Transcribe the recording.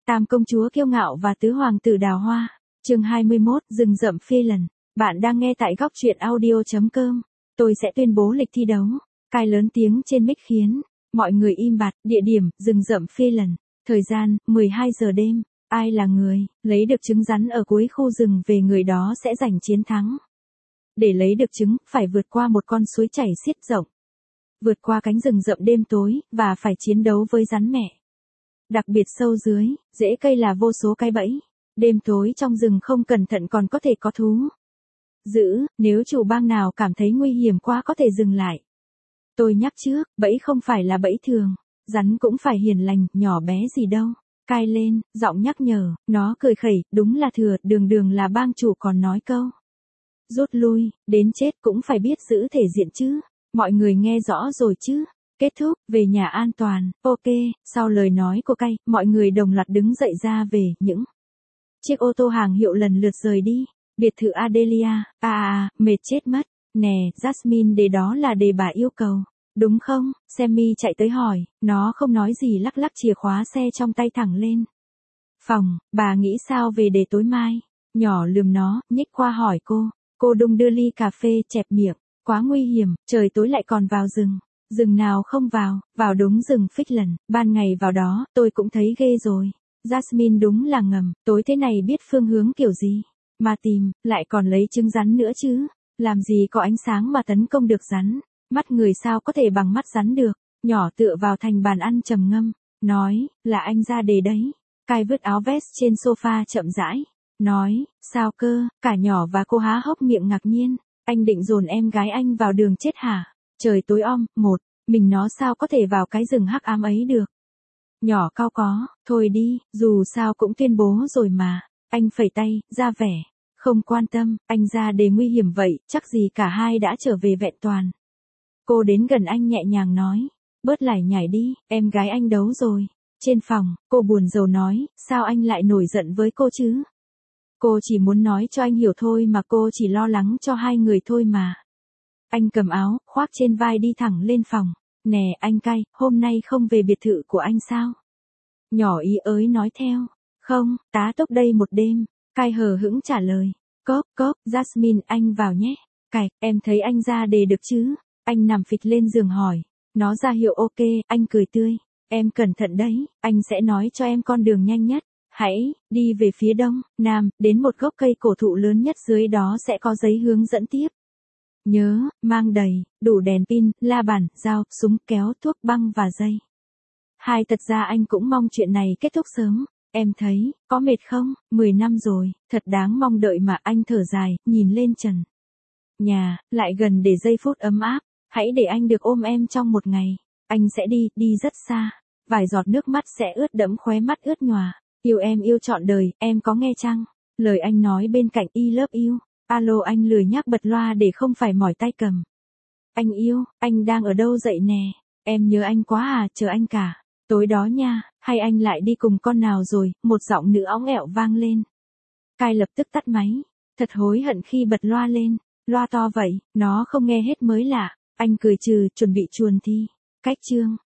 Tam công chúa kiêu ngạo và tứ hoàng tử đào hoa. Chương 21, rừng rậm phi lần. Bạn đang nghe tại góc truyện audio.com. Tôi sẽ tuyên bố lịch thi đấu. Cai lớn tiếng trên mic khiến mọi người im bặt. Địa điểm, rừng rậm phi lần. Thời gian, 12 giờ đêm. Ai là người lấy được trứng rắn ở cuối khu rừng về, người đó sẽ giành chiến thắng. Để lấy được trứng, phải vượt qua một con suối chảy xiết rộng, vượt qua cánh rừng rậm đêm tối, và phải chiến đấu với rắn mẹ. Đặc biệt sâu dưới rễ cây là vô số cái bẫy. Đêm tối trong rừng không cẩn thận còn có thể có thú dữ, nếu chủ bang nào cảm thấy nguy hiểm quá có thể dừng lại. Tôi nhắc trước, bẫy không phải là bẫy thường, rắn cũng phải hiền lành, nhỏ bé gì đâu. Cai lên, giọng nhắc nhở, nó cười khẩy, đúng là thừa, đường là bang chủ còn nói câu rút lui, đến chết cũng phải biết giữ thể diện chứ. Mọi người nghe rõ rồi chứ? Kết thúc, về nhà an toàn, ok. Sau lời nói của Cai, mọi người đồng loạt đứng dậy ra về. Những chiếc ô tô hàng hiệu lần lượt rời đi. Biệt thự Adelia, mệt chết mất. Nè, Jasmine, để đó là để bà yêu cầu, đúng không? Sammy chạy tới hỏi, nó không nói gì, lắc lắc chìa khóa xe trong tay thẳng lên phòng. Bà nghĩ sao về để tối mai? Nhỏ lườm nó, nhích qua hỏi cô đung đưa ly cà phê, chẹp miệng. Quá nguy hiểm, trời tối lại còn vào rừng. Rừng nào không vào đúng rừng phích lần, ban ngày vào đó, tôi cũng thấy ghê rồi. Jasmine đúng là ngầm, tối thế này biết phương hướng kiểu gì mà tìm, lại còn lấy trứng rắn nữa chứ. Làm gì có ánh sáng mà tấn công được rắn, mắt người sao có thể bằng mắt rắn được. Nhỏ tựa vào thành bàn ăn trầm ngâm, nói, là anh ra đề đấy. Cai vứt áo vest trên sofa chậm rãi, nói, sao cơ? Cả nhỏ và cô há hốc miệng ngạc nhiên. Anh định dồn em gái anh vào đường chết hả? Trời tối om, mình nó sao có thể vào cái rừng hắc ám ấy được? Nhỏ cau có, thôi đi, dù sao cũng tuyên bố rồi mà. Anh phẩy tay, ra vẻ không quan tâm, anh ra đề nguy hiểm vậy, chắc gì cả hai đã trở về vẹn toàn. Cô đến gần anh nhẹ nhàng nói, bớt lải nhải đi, em gái anh đấu rồi. Trên phòng, cô buồn rầu nói, sao anh lại nổi giận với cô chứ? Cô chỉ muốn nói cho anh hiểu thôi mà, cô chỉ lo lắng cho hai người thôi mà. Anh cầm áo, khoác trên vai đi thẳng lên phòng. Nè anh Cai, hôm nay không về biệt thự của anh sao? Nhỏ ý ới nói theo. Không, tá túc đây một đêm. Cai hờ hững trả lời. Cốp, Jasmine, anh vào nhé. Cai, em thấy anh ra đề được chứ? Anh nằm phịch lên giường hỏi. Nó ra hiệu ok, anh cười tươi. Em cẩn thận đấy, anh sẽ nói cho em con đường nhanh nhất. Hãy đi về phía đông, nam, đến một gốc cây cổ thụ lớn nhất, dưới đó sẽ có giấy hướng dẫn tiếp. Nhớ, mang đầy đủ đèn pin, la bàn, dao, súng kéo, thuốc băng và dây. Thật ra anh cũng mong chuyện này kết thúc sớm. Em thấy, có mệt không? 10 năm rồi, thật đáng mong đợi mà. Anh thở dài, nhìn lên trần nhà, lại gần để giây phút ấm áp. Hãy để anh được ôm em trong một ngày. Anh sẽ đi rất xa. Vài giọt nước mắt sẽ ướt đẫm khóe mắt ướt nhòa. Yêu em yêu trọn đời, em có nghe chăng? Lời anh nói bên cạnh, I love you. Alo, anh lười nhác bật loa để không phải mỏi tay cầm. Anh yêu, anh đang ở đâu dậy nè? Em nhớ anh quá à, chờ anh cả tối đó nha. Hay anh lại đi cùng con nào rồi? Một giọng nữ óng ẻo vang lên. Cai lập tức tắt máy. Thật hối hận khi bật loa lên. Loa to vậy, nó không nghe hết mới lạ. Anh cười trừ, chuẩn bị chuồn thi. Cách chương